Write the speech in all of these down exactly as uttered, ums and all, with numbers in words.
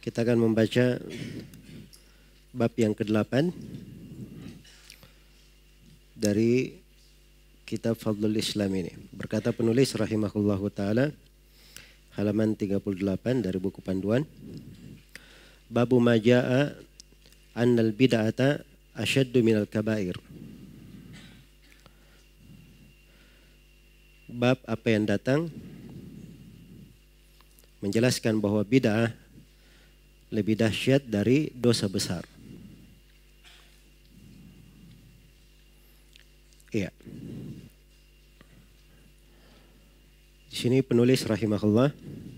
Kita akan membaca bab yang kedelapan dari kitab Fadlul Islam ini. Berkata penulis rahimahullahu ta'ala, halaman tiga puluh delapan dari buku panduan. Babu maja'a annal bid'ata asyaddu minal kabair. Bab apa yang datang menjelaskan bahwa bid'ah lebih dahsyat dari dosa besar. Iya. Di sini penulis rahimahullah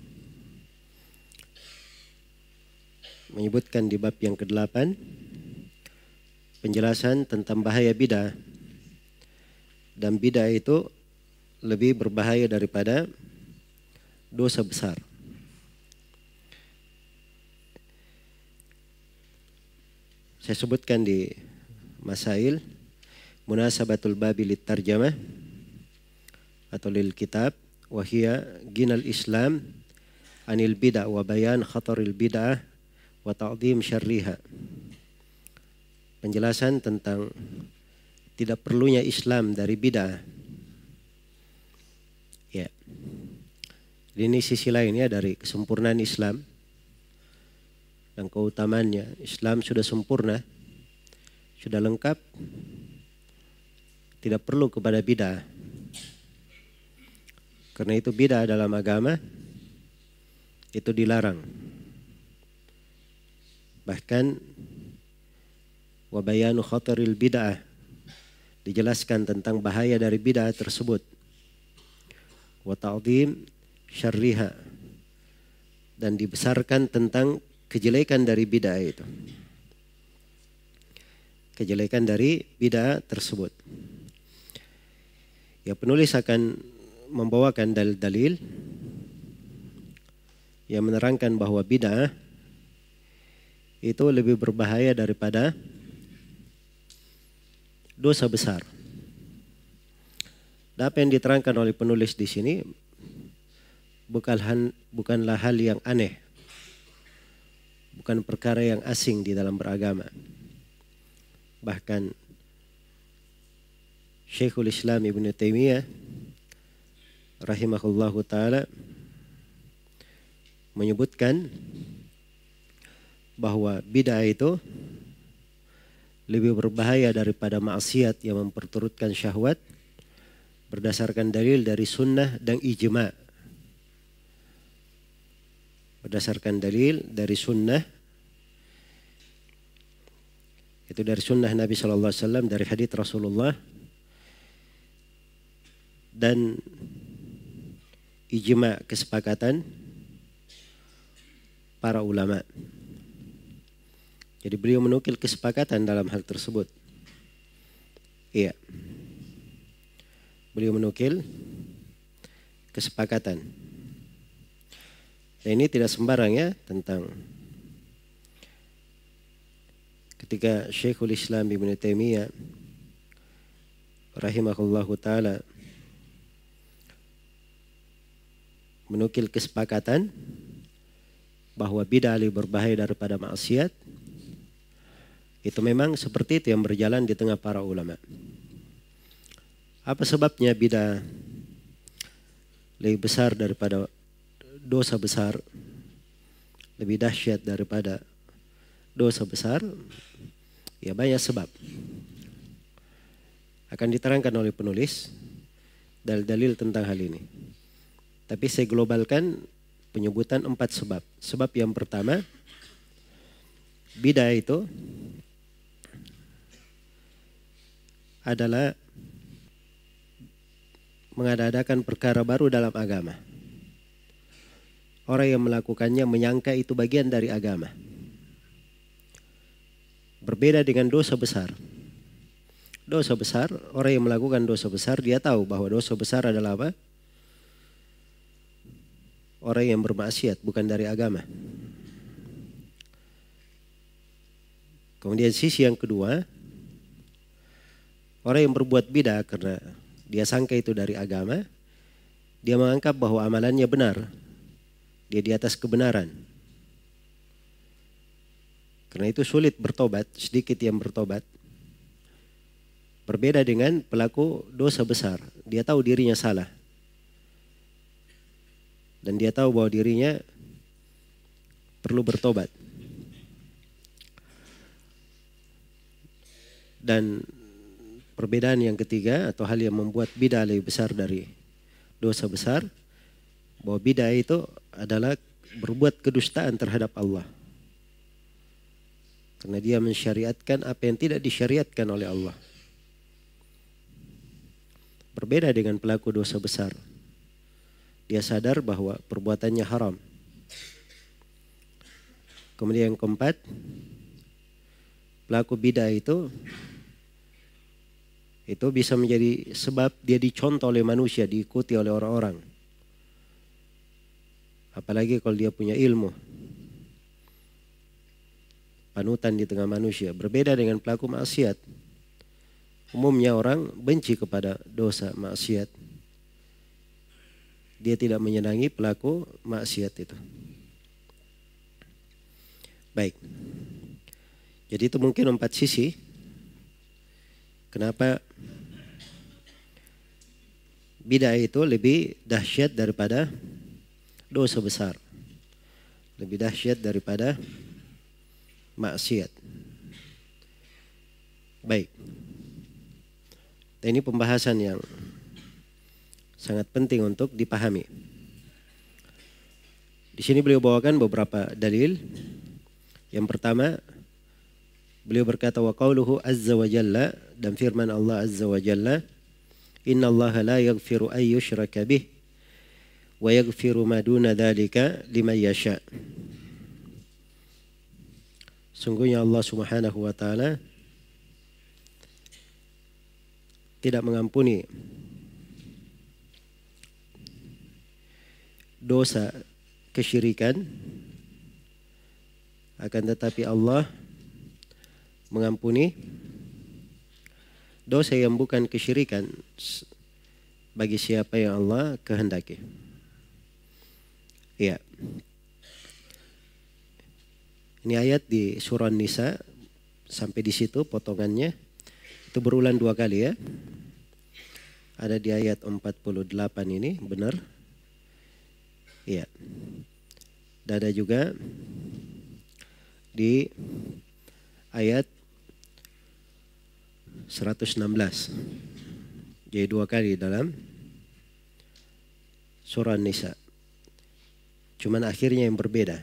menyebutkan di bab yang kedelapan penjelasan tentang bahaya bid'ah, dan bid'ah itu lebih berbahaya daripada dosa besar. Saya sebutkan di masail munasabatul babi lit tarjamah atau lil kitab wahia ginal Islam anil bid'ah wa bayan khataril bid'ah wa ta'zim syarriha. Penjelasan tentang tidak perlunya Islam dari bid'ah. Ya. Ini sisi lainnya dari kesempurnaan Islam dan keutamaannya. Islam sudah sempurna, sudah lengkap, tidak perlu kepada bid'ah. Karena itu bid'ah dalam agama itu dilarang. Bahkan wa bayanu khataril bid'ah, dijelaskan tentang bahaya dari bid'ah tersebut. Wa ta'zim syarriha, dan dibesarkan tentang kejelekan dari bid'ah itu. Kejelekan dari bid'ah tersebut. Ya, penulis akan membawakan dalil-dalil yang menerangkan bahwa bid'ah itu lebih berbahaya daripada dosa besar. Dan apa yang diterangkan oleh penulis di sini bukan bukanlah hal yang aneh, bukan perkara yang asing di dalam beragama. Bahkan Syekhul Islam Ibnu Taimiyah rahimahullahu ta'ala menyebutkan bahwa bid'ah itu lebih berbahaya daripada maksiat yang memperturutkan syahwat berdasarkan dalil dari sunnah dan ijma'. Berdasarkan dalil dari sunnah, itu dari sunnah Nabi shallallahu alaihi wasallam, dari hadits Rasulullah, dan ijma' kesepakatan para ulama. Jadi beliau menukil kesepakatan dalam hal tersebut. Iya. Beliau menukil kesepakatan. Dan ini tidak sembarang ya, tentang ketika Syekhul Islam Ibnu Taimiyah rahimahullahu ta'ala menukil kesepakatan bahwa bid'ah lebih berbahaya daripada maksiat, itu memang seperti itu yang berjalan di tengah para ulama. Apa sebabnya bid'ah lebih besar daripada dosa besar, lebih dahsyat daripada dosa besar? Ya, banyak sebab. Akan diterangkan oleh penulis dalil-dalil tentang hal ini. Tapi saya globalkan penyebutan empat sebab. Sebab yang pertama, bid'ah itu adalah mengada-adakan perkara baru dalam agama. Orang yang melakukannya menyangka itu bagian dari agama. Berbeda dengan dosa besar. Dosa besar, orang yang melakukan dosa besar, dia tahu bahwa dosa besar adalah apa? Orang yang bermaksiat, bukan dari agama. Kemudian sisi yang kedua, orang yang berbuat bid'ah karena dia sangka itu dari agama, dia menganggap bahwa amalannya benar, dia di atas kebenaran. Karena itu sulit bertobat, sedikit yang bertobat. Berbeda dengan pelaku dosa besar. Dia tahu dirinya salah. Dan dia tahu bahwa dirinya perlu bertobat. Dan perbedaan yang ketiga atau hal yang membuat bid'ah lebih besar dari dosa besar, bahwa bid'ah itu adalah berbuat kedustaan terhadap Allah. Karena dia mensyariatkan apa yang tidak disyariatkan oleh Allah. Berbeda dengan pelaku dosa besar. Dia sadar bahwa perbuatannya haram. Kemudian yang keempat, pelaku bid'ah itu itu bisa menjadi sebab dia dicontoh oleh manusia, diikuti oleh orang-orang. Apalagi kalau dia punya ilmu. Panutan di tengah manusia. Berbeda dengan pelaku maksiat. Umumnya orang benci kepada dosa maksiat. Dia tidak menyenangi pelaku maksiat itu. Baik. Jadi itu mungkin empat sisi. Kenapa bid'ah itu lebih dahsyat daripada dosa besar. Lebih dahsyat daripada maksiat. Baik. Dan ini pembahasan yang sangat penting untuk dipahami. Di sini beliau bawakan beberapa dalil. Yang pertama, beliau berkata wa qauluhu azza wa jalla, dan firman Allah azza wa jalla, innallaha la yaghfiru ay yushraka bih wa yaghfiru ma duna dzalika liman yasha. Sungguhnya Allah Subhanahu wa taala tidak mengampuni dosa kesyirikan, akan tetapi Allah mengampuni dosa yang bukan kesyirikan bagi siapa yang Allah kehendaki. Iya. Ini ayat di surah Nisa, sampai di situ potongannya. Itu berulang dua kali ya. Ada di ayat empat puluh delapan ini, benar? Iya. Dan ada juga di ayat seratus enam belas. Jadi dua kali dalam surah Nisa. Cuman akhirnya yang berbeda.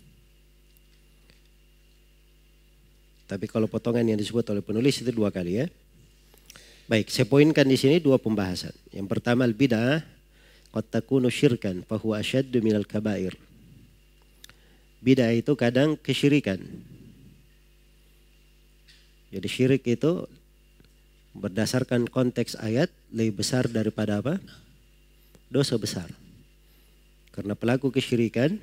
Tapi kalau potongan yang disebut oleh penulis itu dua kali ya. Baik, saya poinkan di sini dua pembahasan. Yang pertama, al-bid'ah qad takunu syirkan fa huwa ashaddu minal kabair. Bid'ah itu kadang kesyirikan. Jadi syirik itu berdasarkan konteks ayat lebih besar daripada apa? Dosa besar. Karena pelaku kesyirikan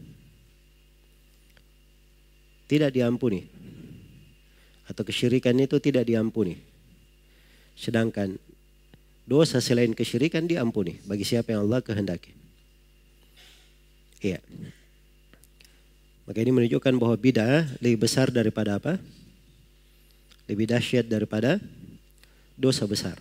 tidak diampuni. Atau kesyirikan itu tidak diampuni. Sedangkan dosa selain kesyirikan diampuni bagi siapa yang Allah kehendaki. Iya. Maka ini menunjukkan bahwa bid'ah lebih besar daripada apa? Lebih dahsyat daripada dosa besar.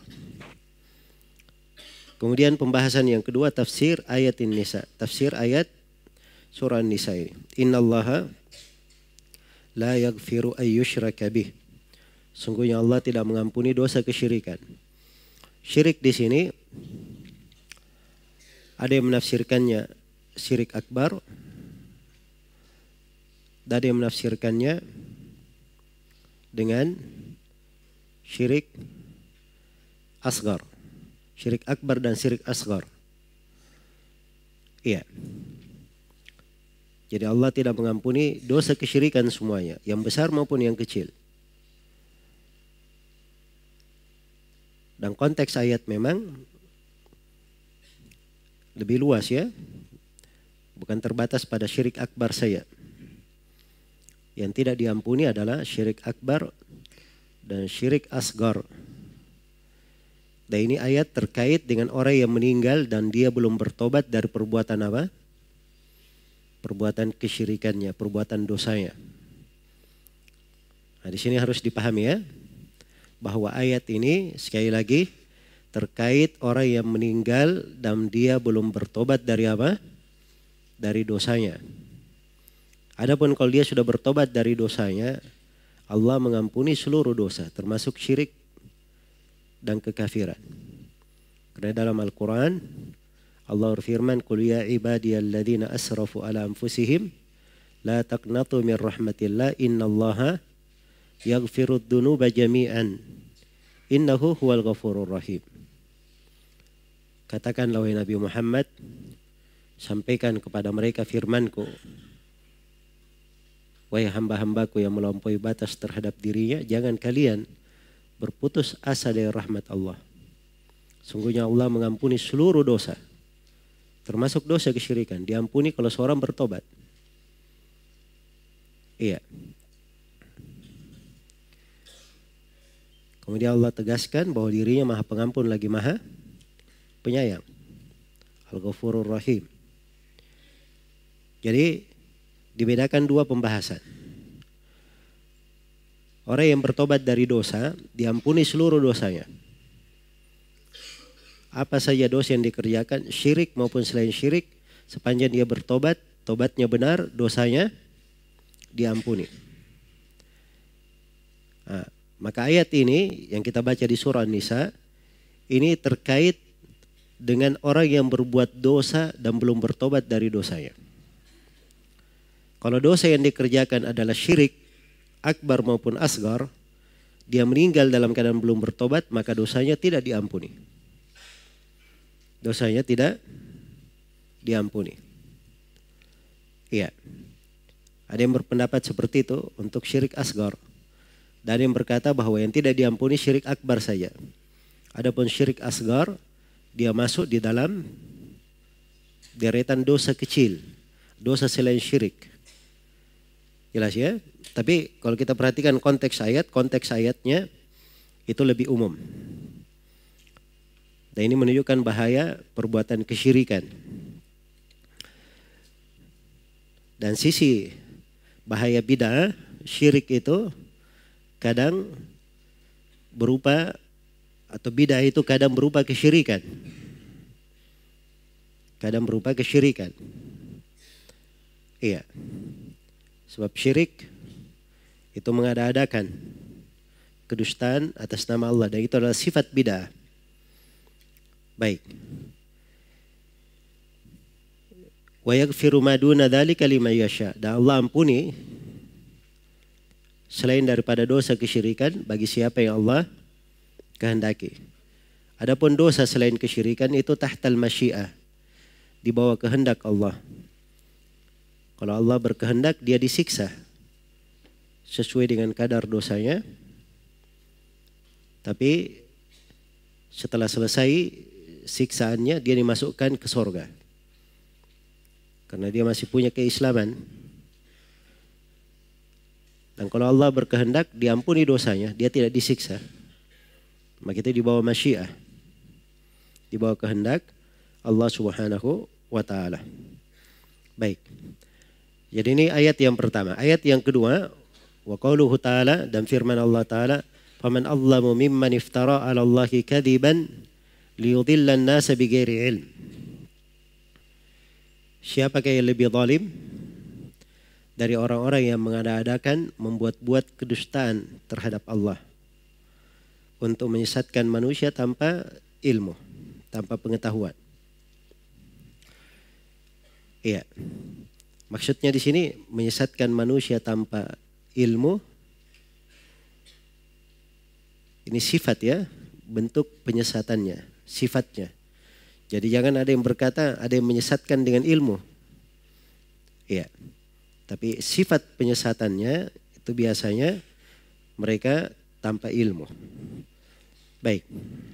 Kemudian pembahasan yang kedua, tafsir ayat An-Nisa. Tafsir ayat surah An-Nisa ini. Innallaha la yaghfiru ay yushraka bih. Sungguhnya Allah tidak mengampuni dosa kesyirikan. Syirik di sini ada yang menafsirkannya syirik akbar, dan ada yang menafsirkannya dengan syirik asgar. Syirik akbar dan syirik asgar. Iya. Jadi Allah tidak mengampuni dosa kesyirikan semuanya, yang besar maupun yang kecil. Dan konteks ayat memang lebih luas ya. Bukan terbatas pada syirik akbar saja. Yang tidak diampuni adalah syirik akbar dan syirik asgar. Dan ini ayat terkait dengan orang yang meninggal dan dia belum bertobat dari perbuatan apa? Perbuatan kesyirikannya, perbuatan dosanya. Nah, di sini harus dipahami ya, bahwa ayat ini sekali lagi terkait orang yang meninggal dan dia belum bertobat dari apa? Dari dosanya. Adapun kalau dia sudah bertobat dari dosanya, Allah mengampuni seluruh dosa, termasuk syirik dan kekafiran. Karena dalam Al-Quran, Allah berfirman, "Qul ya ibadiyalladzina asrafu ala anfusihim, la taqnatu min rahmatillah, innallaha yaghfirud dunuba jami'an, innahu huwal ghafurur rahim." Katakanlah wahai Nabi Muhammad, sampaikan kepada mereka firmanku, wahai hamba-hambaku yang melampaui batas terhadap dirinya, jangan kalian berputus asa dari rahmat Allah. Sungguhnya Allah mengampuni seluruh dosa, termasuk dosa kesyirikan. Diampuni kalau seorang bertobat. Iya. Kemudian Allah tegaskan bahwa dirinya maha pengampun lagi maha penyayang. Al-Ghafurur Rahim. Jadi dibedakan dua pembahasan. Orang yang bertobat dari dosa diampuni seluruh dosanya. Apa saja dosa yang dikerjakan, syirik maupun selain syirik, sepanjang dia bertobat, tobatnya benar, dosanya diampuni. Nah, maka ayat ini yang kita baca di surah An-Nisa ini terkait dengan orang yang berbuat dosa dan belum bertobat dari dosanya. Kalau dosa yang dikerjakan adalah syirik akbar maupun asgar, dia meninggal dalam keadaan belum bertobat, maka dosanya tidak diampuni. Dosanya tidak diampuni. Iya. Ada yang berpendapat seperti itu untuk syirik asgar. Dan yang berkata bahwa yang tidak diampuni syirik akbar saja. Adapun syirik asgar, dia masuk di dalam deretan dosa kecil, dosa selain syirik. Jelas ya? Tapi kalau kita perhatikan konteks ayat, konteks ayatnya itu lebih umum. Dan ini menunjukkan bahaya perbuatan kesyirikan. Dan sisi bahaya bid'ah, syirik itu kadang berupa, atau bid'ah itu kadang berupa kesyirikan. Kadang berupa kesyirikan. Iya. Sebab syirik itu mengada-adakan kedustaan atas nama Allah, dan itu adalah sifat bid'ah. Baik. Wa yaghfiru ma duna dzalika liman yasha. Dan Allah ampuni selain daripada dosa kesyirikan bagi siapa yang Allah kehendaki. Adapun dosa selain kesyirikan itu tahtal masyiah, di bawah kehendak Allah. Kalau Allah berkehendak, dia disiksa sesuai dengan kadar dosanya. Tapi setelah selesai siksaannya, dia dimasukkan ke surga. Karena dia masih punya keislaman. Dan kalau Allah berkehendak, diampuni dosanya, dia tidak disiksa. Maka itu di bawah masyiah, di bawah kehendak Allah Subhanahu wa ta'ala. Baik. Jadi ini ayat yang pertama. Ayat yang kedua, wa qauluhu ta'ala, dan firman Allah ta'ala, faman azlamu mimman iftara 'ala Allahi kadiban liyudhillan nasa bighairi ilm. Siapakah yang lebih zalim dari orang-orang yang mengada-adakan membuat-buat kedustaan terhadap Allah untuk menyesatkan manusia tanpa ilmu, tanpa pengetahuan. Iya. Maksudnya di sini menyesatkan manusia tanpa ilmu. Ini sifat ya, bentuk penyesatannya, sifatnya. Jadi jangan ada yang berkata ada yang menyesatkan dengan ilmu. Iya. Tapi sifat penyesatannya itu biasanya mereka tanpa ilmu. Baik.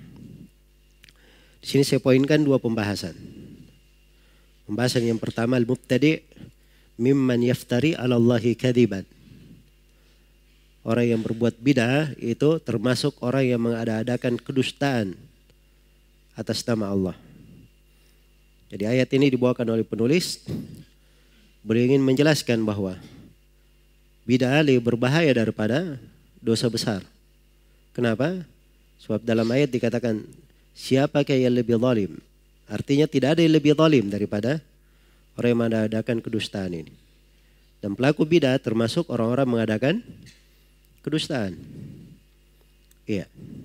Di sini saya poinkan dua pembahasan. Pembahasan yang pertama, al-mubtadi' mimman yaftari 'ala Allahi kadiban. Orang yang berbuat bid'ah itu termasuk orang yang mengada-adakan kedustaan atas nama Allah. Jadi ayat ini dibawakan oleh penulis, beliau ingin menjelaskan bahwa bid'ah lebih berbahaya daripada dosa besar. Kenapa? Sebab dalam ayat dikatakan siapakah yang lebih zalim? Artinya tidak ada yang lebih zalim daripada orang yang mengadakan kedustaan ini. Dan pelaku bidah termasuk orang-orang mengadakan kedustaan. Iya.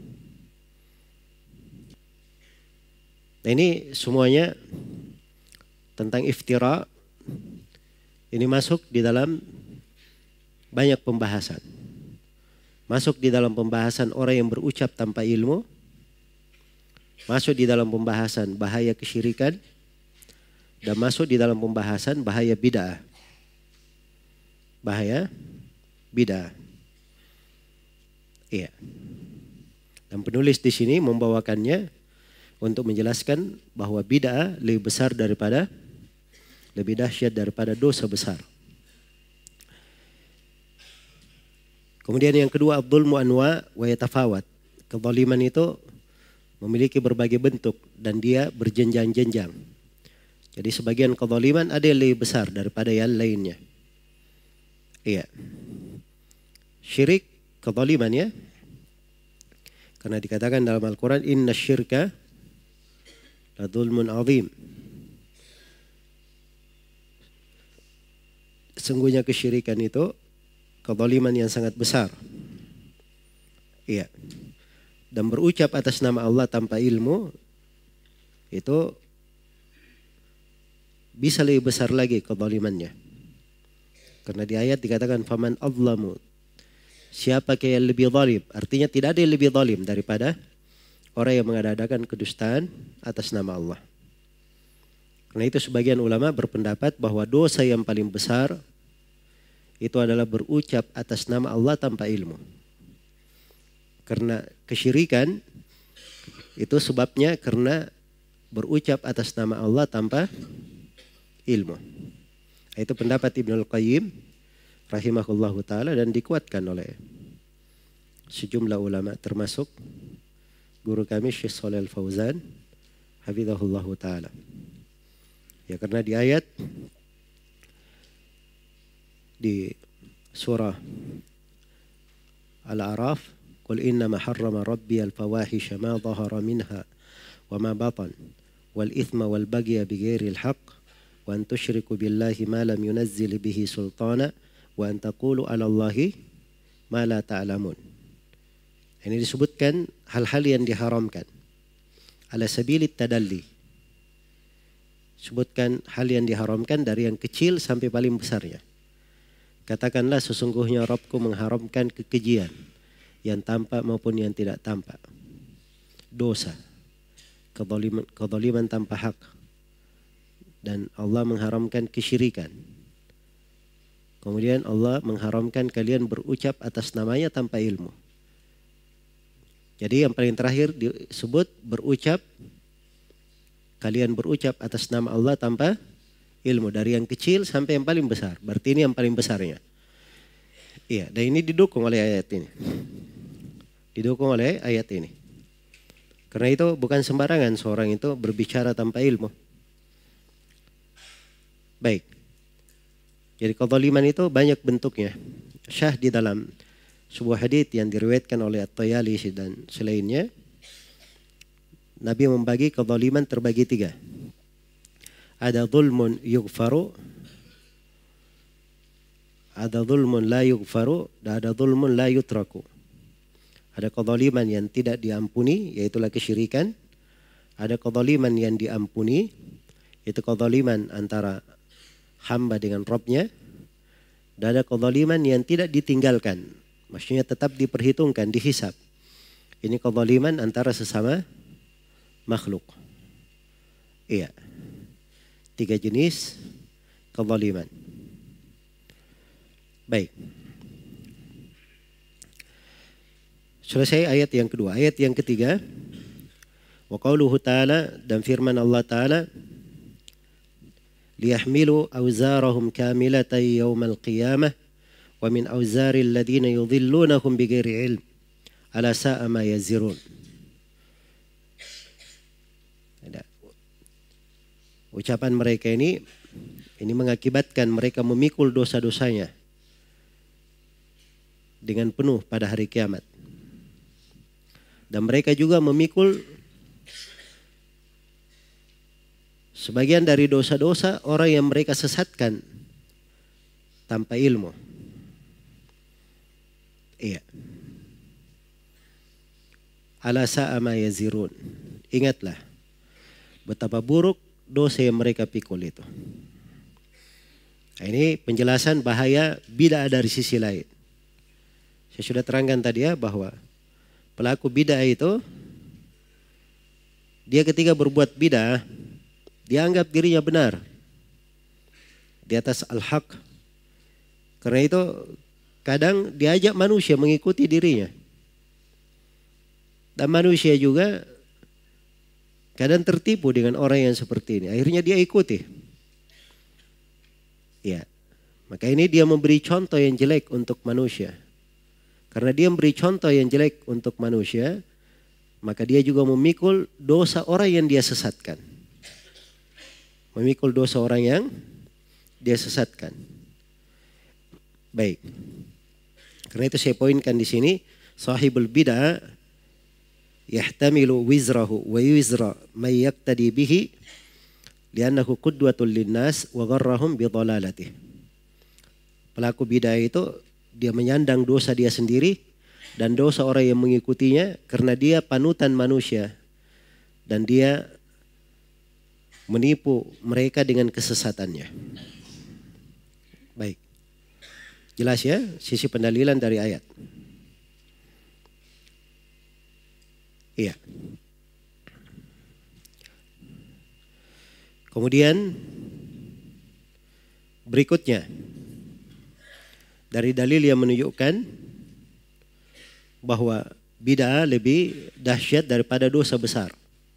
Nah ini semuanya tentang iftira. Ini masuk di dalam banyak pembahasan. Masuk di dalam pembahasan orang yang berucap tanpa ilmu. Masuk di dalam pembahasan bahaya kesyirikan. Dan masuk di dalam pembahasan bahaya bid'ah. Bahaya bid'ah. Iya. Dan penulis di sini membawakannya untuk menjelaskan bahwa bid'ah lebih besar daripada, lebih dahsyat daripada dosa besar. Kemudian yang kedua, adzulmu anwa wa yatafawat. Kezaliman itu memiliki berbagai bentuk dan dia berjenjang-jenjang. Jadi sebagian kezaliman ada yang lebih besar daripada yang lainnya. Iya. Syirik kezaliman ya. Karena dikatakan dalam Al-Quran, inna syirka la dzulmun azim. Sungguhnya kesyirikan itu kezaliman yang sangat besar. Iya. Dan berucap atas nama Allah tanpa ilmu itu bisa lebih besar lagi kezalimannya. Karena di ayat dikatakan faman adzlamu. Siapa yang lebih zalim? Artinya tidak ada yang lebih zalim daripada orang yang mengadakan kedustaan atas nama Allah. Karena itu sebagian ulama berpendapat bahwa dosa yang paling besar itu adalah berucap atas nama Allah tanpa ilmu. Karena kesyirikan itu sebabnya karena berucap atas nama Allah tanpa ilmu. Itu pendapat Ibnul Qayyim rahimahullahu ta'ala dan dikuatkan oleh sejumlah ulama termasuk guru kami Syekh Shalih Al-Fauzan hafizahullahu ta'ala. Ya karena di ayat di surah Al-A'raf, qul innama harrama rabbi al-fawahisha ma dhahara minha wa ma batan wal ithma wal bagya bighairi al-haqq wa an tusyriku billahi ma lam yunazzil bihi sultana wa an taqulu 'ala Allahi ma la ta'lamun. Ini disebutkan hal-hal yang diharamkan ala sabilit tadalli. Sebutkan hal yang diharamkan dari yang kecil sampai paling besarnya. Katakanlah sesungguhnya Rabbku mengharamkan kekejian yang tampak maupun yang tidak tampak. Dosa, kezaliman, kezaliman tanpa hak. Dan Allah mengharamkan kesyirikan. Kemudian Allah mengharamkan kalian berucap atas namanya tanpa ilmu. Jadi yang paling terakhir disebut berucap, kalian berucap atas nama Allah tanpa ilmu. Dari yang kecil sampai yang paling besar. Berarti ini yang paling besarnya. Iya, dan ini didukung oleh ayat ini. Didukung oleh ayat ini. Karena itu bukan sembarangan seorang itu berbicara tanpa ilmu. Baik. Jadi kezaliman itu banyak bentuknya. Syah di dalam sebuah hadits yang diriwayatkan oleh At-Tayalisi dan selainnya, Nabi membagi kezaliman terbagi tiga. Ada zulmun yughfaru, ada zulmun la yughfaru, dan ada zulmun la yutraku. Ada kezaliman yang tidak diampuni, yaitulah kesyirikan. Ada kezaliman yang diampuni, itu kezaliman antara hamba dengan Rabbnya. Dan ada kezaliman yang tidak ditinggalkan, maksudnya tetap diperhitungkan, dihisab. Ini kezaliman antara sesama makhluk. Iya. Tiga jenis kezaliman. Baik. Selesai ayat yang kedua. Ayat yang ketiga. Wa qauluhu ta'ala, dan firman Allah Ta'ala, liyahmilu awzarahum kamilatan yawmal qiyamah wa min awzari alladhina yudhillunahum bighairi ilm ala sa'a ma yazirun. Ucapan mereka ini ini mengakibatkan mereka memikul dosa-dosanya dengan penuh pada hari kiamat. Dan mereka juga memikul sebagian dari dosa-dosa orang yang mereka sesatkan tanpa ilmu. Iya. Ala sa'a ma yazirun. Ingatlah betapa buruk dosa yang mereka pikul itu. Nah, ini penjelasan bahaya bid'ah dari sisi lain. Saya sudah terangkan tadi ya bahwa pelaku bid'ah itu dia ketika berbuat bid'ah dia anggap dirinya benar di atas al-haq. Karena itu kadang diajak manusia mengikuti dirinya. Dan manusia juga kadang tertipu dengan orang yang seperti ini. Akhirnya dia ikuti. Ya, maka ini dia memberi contoh yang jelek untuk manusia. Karena dia memberi contoh yang jelek untuk manusia, maka dia juga memikul dosa orang yang dia sesatkan. Memikul dosa orang yang dia sesatkan. Baik. Karena itu saya poinkan di sini, sahibul bid'ah yahtamilu wizrahu wa wizra may yaqtadi bihi li'annahu qudwatul linnas wa gharrahum bi dhalalatih. Pelaku bid'ah itu dia menyandang dosa dia sendiri dan dosa orang yang mengikutinya karena dia panutan manusia dan dia menipu mereka dengan kesesatannya. Baik. Jelas ya sisi pendalilan dari ayat. Iya. Kemudian berikutnya dari dalil yang menunjukkan bahwa bid'ah lebih dahsyat daripada dosa besar.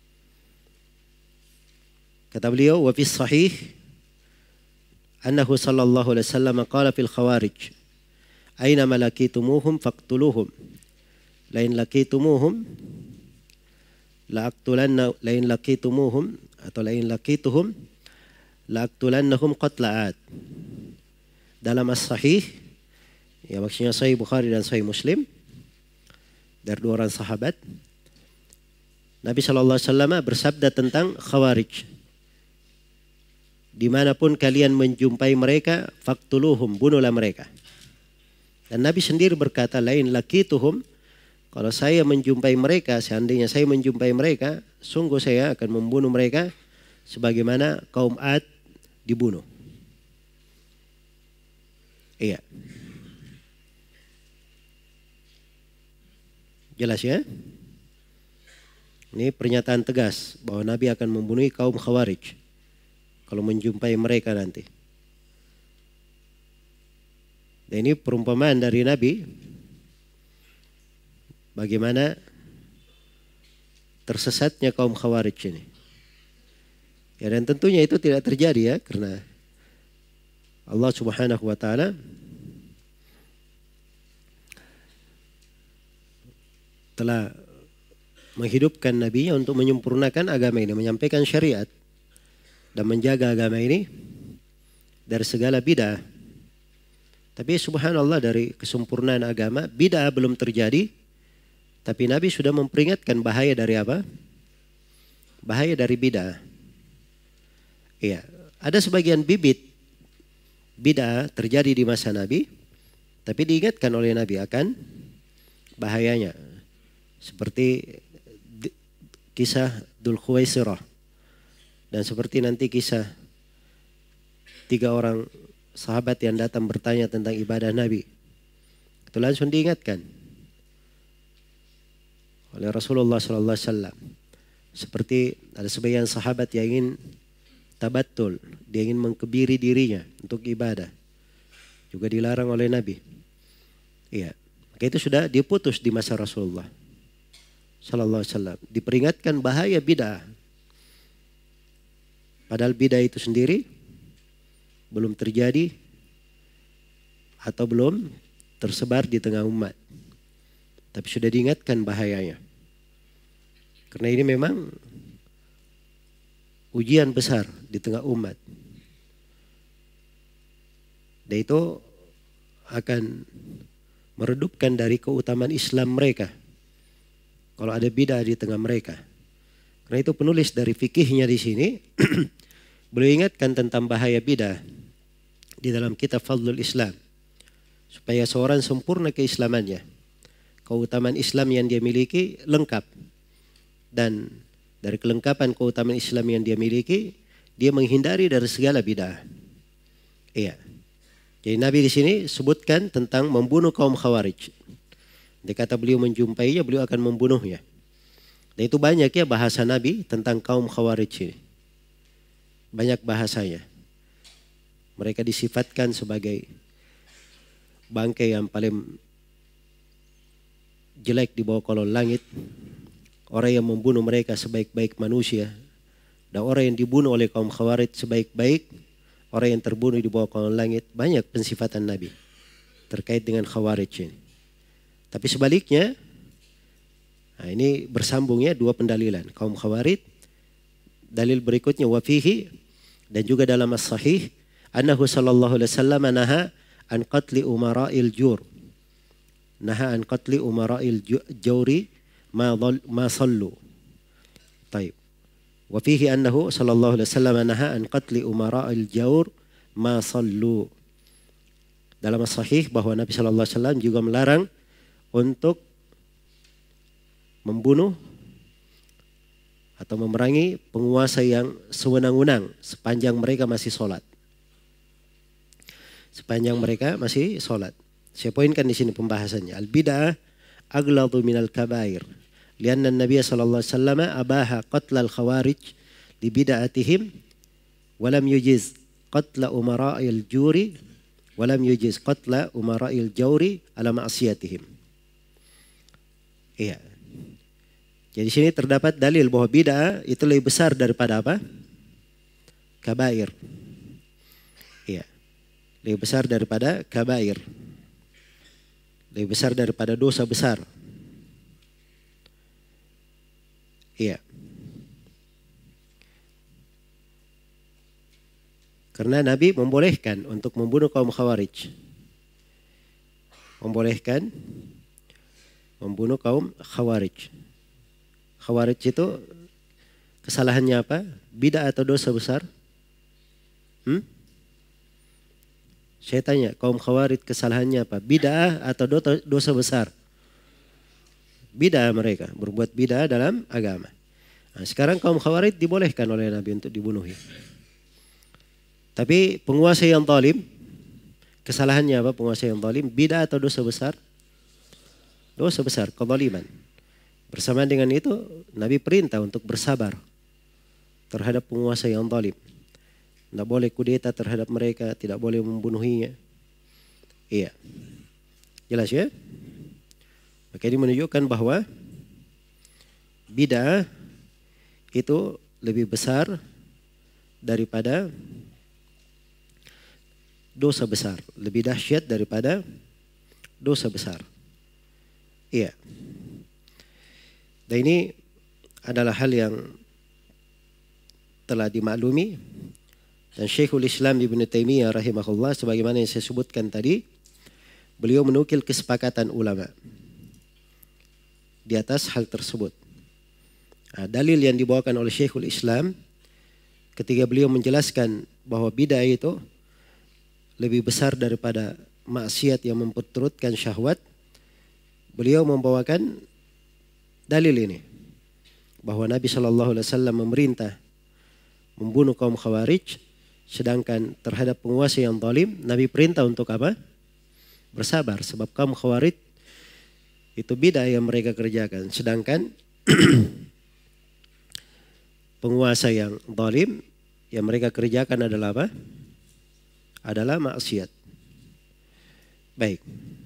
Kata beliau, wa fis sahih annahu sallallahu alaihi wasallam qala fil khawarij aina malakitumuhum faqtuluhum lain lakitumuhum la'aqtulanna lain lakitumuhum atau lain lakituhum la'aqtulannahum qatla'at. Dalam as-sahih, ya maksudnya Sahih Bukhari dan Sahih Muslim, dari dua orang sahabat, Nabi shallallahu alaihi wasallam bersabda tentang khawarij. Dimanapun kalian menjumpai mereka, faqtuluhum, bunuhlah mereka. Dan Nabi sendiri berkata, lain lakituhum, kalau saya menjumpai mereka, seandainya saya menjumpai mereka, sungguh saya akan membunuh mereka sebagaimana kaum Ad dibunuh. Iya. Jelas ya? Ini pernyataan tegas bahwa Nabi akan membunuh kaum Khawarij kalau menjumpai mereka nanti. Dan ini perumpamaan dari Nabi bagaimana tersesatnya kaum Khawarij ini. Ya, dan tentunya itu tidak terjadi ya, karena Allah Subhanahu wa taala telah menghidupkan nabinya untuk menyempurnakan agama ini, menyampaikan syariat dan menjaga agama ini dari segala bid'ah. Tapi subhanallah, dari kesempurnaan agama, bid'ah belum terjadi, tapi Nabi sudah memperingatkan bahaya dari apa? Bahaya dari bid'ah. Iya, ada sebagian bibit bid'ah terjadi di masa Nabi, tapi diingatkan oleh Nabi akan bahayanya. Seperti kisah Dzul Khuwaisirah dan seperti nanti kisah tiga orang sahabat yang datang bertanya tentang ibadah Nabi. Itu langsung diingatkan oleh Rasulullah sallallahu alaihi wasallam. Seperti ada sebagian sahabat yang ingin tabattul, dia ingin mengkebiri dirinya untuk ibadah, juga dilarang oleh Nabi. Iya, maka itu sudah diputus di masa Rasulullah sallallahu alaihi wasallam. Diperingatkan bahaya bid'ah. Padahal bid'ah itu sendiri belum terjadi atau belum tersebar di tengah umat, tapi sudah diingatkan bahayanya. Karena ini memang ujian besar di tengah umat. Dan itu akan meredupkan dari keutamaan Islam mereka. Kalau ada bidah di tengah mereka. Karena itu penulis dari fikihnya di sini beliau ingatkan tentang bahaya bidah di dalam kitab Fadlul Islam. Supaya seorang sempurna keislamannya. Keutamaan Islam yang dia miliki lengkap. Dan dari kelengkapan keutamaan Islam yang dia miliki, dia menghindari dari segala bidah. Iya. Jadi Nabi di sini sebutkan tentang membunuh kaum Khawarij. Dia kata beliau menjumpainya, beliau akan membunuhnya. Dan itu banyak ya bahasa Nabi tentang kaum Khawarij ini. Banyak bahasanya. Mereka disifatkan sebagai bangkai yang paling jelek di bawah kolong langit. Orang yang membunuh mereka sebaik-baik manusia. Dan orang yang dibunuh oleh kaum Khawarij sebaik-baik orang yang terbunuh di bawah kolong langit. Banyak pensifatan Nabi terkait dengan Khawarij ini. Tapi sebaliknya, nah ini bersambungnya dua pendalilan. Kaum Khawarij, dalil berikutnya wafihi, dan juga dalam as-sahih, annahu sallallahu alaihi wasallam naha an qatli umara'il jur. Naha an qatli umara'il jawri ma, ma sallu. Taib. Wafihi annahu sallallahu alaihi wasallam naha an qatli umara'il jawr ma sallu. Dalam as-sahih bahwa Nabi sallallahu alaihi wasallam juga melarang untuk membunuh atau memerangi penguasa yang sewenang-wenang sepanjang mereka masih sholat. Sepanjang mereka masih sholat. Saya poinkan di sini pembahasannya. Al-bid'ah aghladu minal kabair. Lianna Nabi sallallahu alaihi wasallam abaha qatla al-khawarij li bid'atihim walam yujiz qatla umara'il juri walam yujiz qatla umara'il jawri ala ma'siyatihim. Iya. Jadi sini terdapat dalil bahwa bid'ah itu lebih besar daripada apa? Kabair. Iya. Lebih besar daripada kabair. Lebih besar daripada dosa besar. Iya. Karena Nabi membolehkan untuk membunuh kaum Khawarij. Membolehkan membunuh kaum Khawarij. Khawarij itu kesalahannya apa? Bidah atau dosa besar? Hmm? Saya tanya, kaum Khawarij kesalahannya apa? Bidah atau dosa besar? Bidah mereka, berbuat bidah dalam agama. Nah, sekarang kaum Khawarij dibolehkan oleh Nabi untuk dibunuhi. Tapi penguasa yang zalim, kesalahannya apa penguasa yang zalim? Bidah atau dosa besar? Dosa besar, kezaliman. Bersamaan dengan itu, Nabi perintah untuk bersabar terhadap penguasa yang zalim. Tidak boleh kudeta terhadap mereka, tidak boleh membunuhinya. Iya. Jelas ya? Maka ini menunjukkan bahwa bid'ah itu lebih besar daripada dosa besar. Lebih dahsyat daripada dosa besar. Iya. Dan ini adalah hal yang telah dimaklumi dan Syekhul Islam Ibnu Taimiyah rahimahullah sebagaimana yang saya sebutkan tadi, beliau menukil kesepakatan ulama di atas hal tersebut. Nah, dalil yang dibawakan oleh Syekhul Islam ketika beliau menjelaskan bahwa bid'ah itu lebih besar daripada maksiat yang memperturutkan syahwat, beliau membawakan dalil ini bahwa Nabi shallallahu alaihi wasallam memerintah membunuh kaum Khawarij, sedangkan terhadap penguasa yang zalim Nabi perintah untuk apa? Bersabar, sebab kaum Khawarij itu bid'ah yang mereka kerjakan, sedangkan penguasa yang zalim yang mereka kerjakan adalah apa? Adalah maksiat. Baik.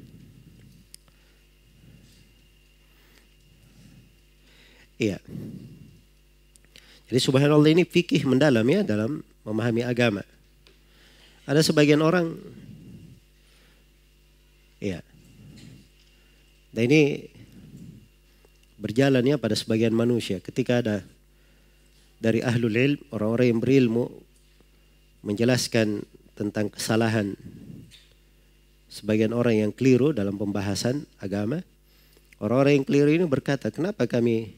Iya. Jadi subhanallah ini fikih mendalam ya dalam memahami agama. Ada sebagian orang, iya. Dan ini berjalan ya pada sebagian manusia. Ketika ada dari ahlul ilm, orang-orang yang berilmu menjelaskan tentang kesalahan sebagian orang yang keliru dalam pembahasan agama. Orang-orang yang keliru ini berkata, kenapa kami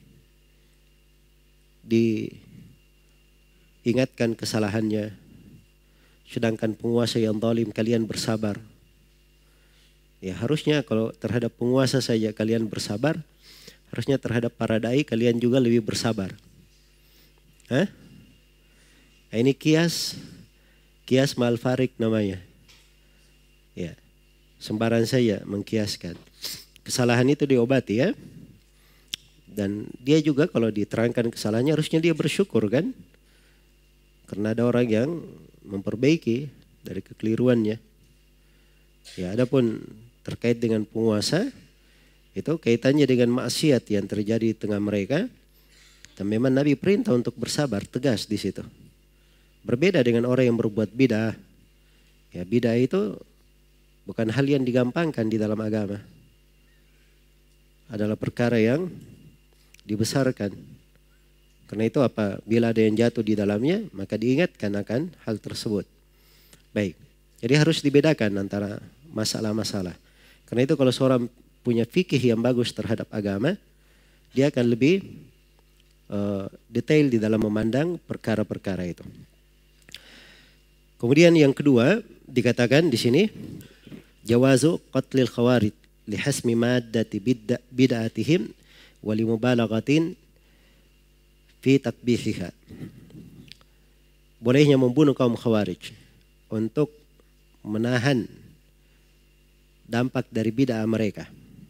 diingatkan kesalahannya, sedangkan penguasa yang zalim kalian bersabar. Ya harusnya kalau terhadap penguasa saja kalian bersabar, harusnya terhadap para dai kalian juga lebih bersabar. Hah? Nah, ini kias, kias mal farik namanya. Ya, sembarang saja mengkiaskan. Kesalahan itu diobati ya. Dan dia juga kalau diterangkan kesalahannya harusnya dia bersyukur kan. Karena ada orang yang memperbaiki dari kekeliruannya. Ya, adapun terkait dengan penguasa, itu kaitannya dengan maksiat yang terjadi di tengah mereka. Dan memang Nabi perintah untuk bersabar, tegas di situ. Berbeda dengan orang yang berbuat bidah. Ya, bidah itu bukan hal yang digampangkan di dalam agama. Adalah perkara yang dibesarkan. Karena itu apa? Bila ada yang jatuh di dalamnya, maka diingatkan akan hal tersebut. Baik. Jadi harus dibedakan antara masalah-masalah. Karena itu kalau seorang punya fikih yang bagus terhadap agama, dia akan lebih uh, detail di dalam memandang perkara-perkara itu. Kemudian yang kedua dikatakan di sini jawazu qatlil khawarij li hasmi maddati bid'atihim wa li mubalaghatin fi takbihiha. Bolehnya membunuh kaum khawarij untuk menahan dampak dari bid'ah mereka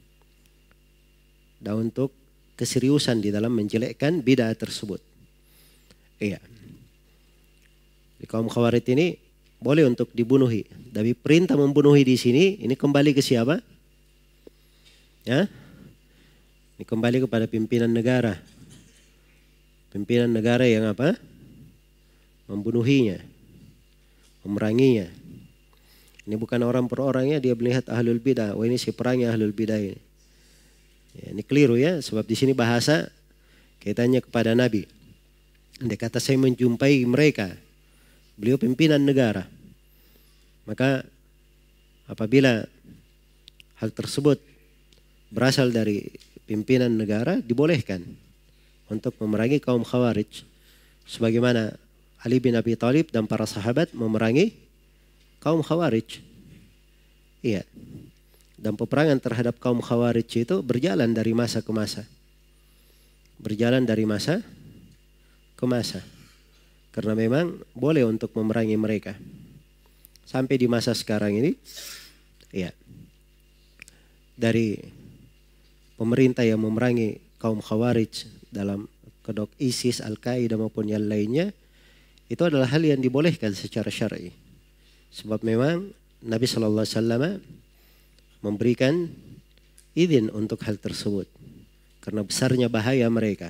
dan untuk keseriusan di dalam menjelekkan bid'ah tersebut. Iya. Di kaum khawarij ini boleh untuk dibunuhi. Tapi perintah membunuhi di sini ini kembali ke siapa? Ya? Ini kembali kepada pimpinan negara. Pimpinan negara yang apa? Membunuhinya, memeranginya. Ini bukan orang per orangnya dia melihat ahlul bidah. Oh ini si perangnya ahlul bidah ini. Ya, ini keliru ya. Sebab di sini bahasa kaitannya kepada Nabi. Dia kata saya menjumpai mereka. Beliau pimpinan negara. Maka apabila hal tersebut berasal dari pimpinan negara dibolehkan untuk memerangi kaum khawarij. Sebagaimana Ali bin Abi Thalib dan para sahabat memerangi kaum khawarij. Iya. Dan peperangan terhadap kaum khawarij itu berjalan dari masa ke masa. Berjalan dari masa ke masa. Karena memang boleh untuk memerangi mereka. Sampai di masa sekarang ini, ya, dari pemerintah yang memerangi kaum khawarij dalam kedok ISIS, Al-Qaeda maupun yang lainnya, itu adalah hal yang dibolehkan secara syar'i. Sebab memang Nabi shallallahu alaihi wasallam memberikan izin untuk hal tersebut. Karena besarnya bahaya mereka.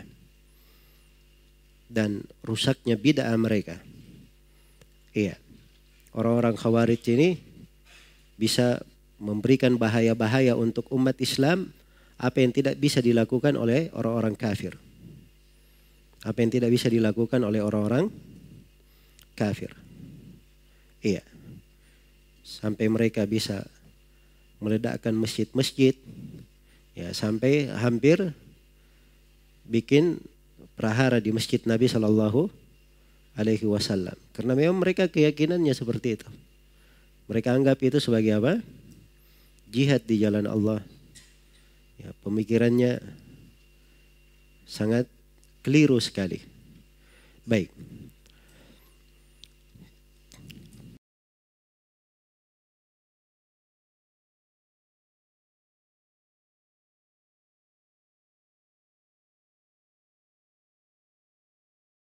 Dan rusaknya bid'ah mereka. Iya. Orang-orang khawarij ini bisa memberikan bahaya-bahaya untuk umat Islam apa yang tidak bisa dilakukan oleh orang-orang kafir. Apa yang tidak bisa dilakukan oleh orang-orang kafir. Iya. Sampai mereka bisa meledakkan masjid-masjid. Ya, sampai hampir bikin prahara di masjid Nabi Shallallahu Alaihi Wasallam. Karena memang mereka keyakinannya seperti itu. Mereka anggap itu sebagai apa? Jihad di jalan Allah. Ya, pemikirannya sangat keliru sekali. Baik.